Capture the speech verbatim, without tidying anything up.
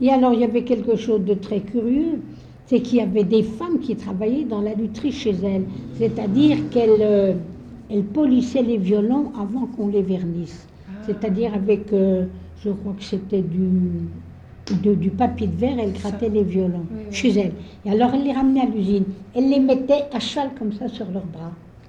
Et alors, il y avait quelque chose de très curieux, c'est qu'il y avait des femmes qui travaillaient dans la lutherie chez elles. C'est-à-dire qu'elles euh, elles polissaient les violons avant qu'on les vernisse. Ah. C'est-à-dire avec, euh, je crois que c'était du, de- du papier de verre, elles grattaient Ça. les violons Oui, oui. chez elles. Et alors, elles les ramenaient à l'usine. Elles les mettaient à cheval comme ça sur leurs bras.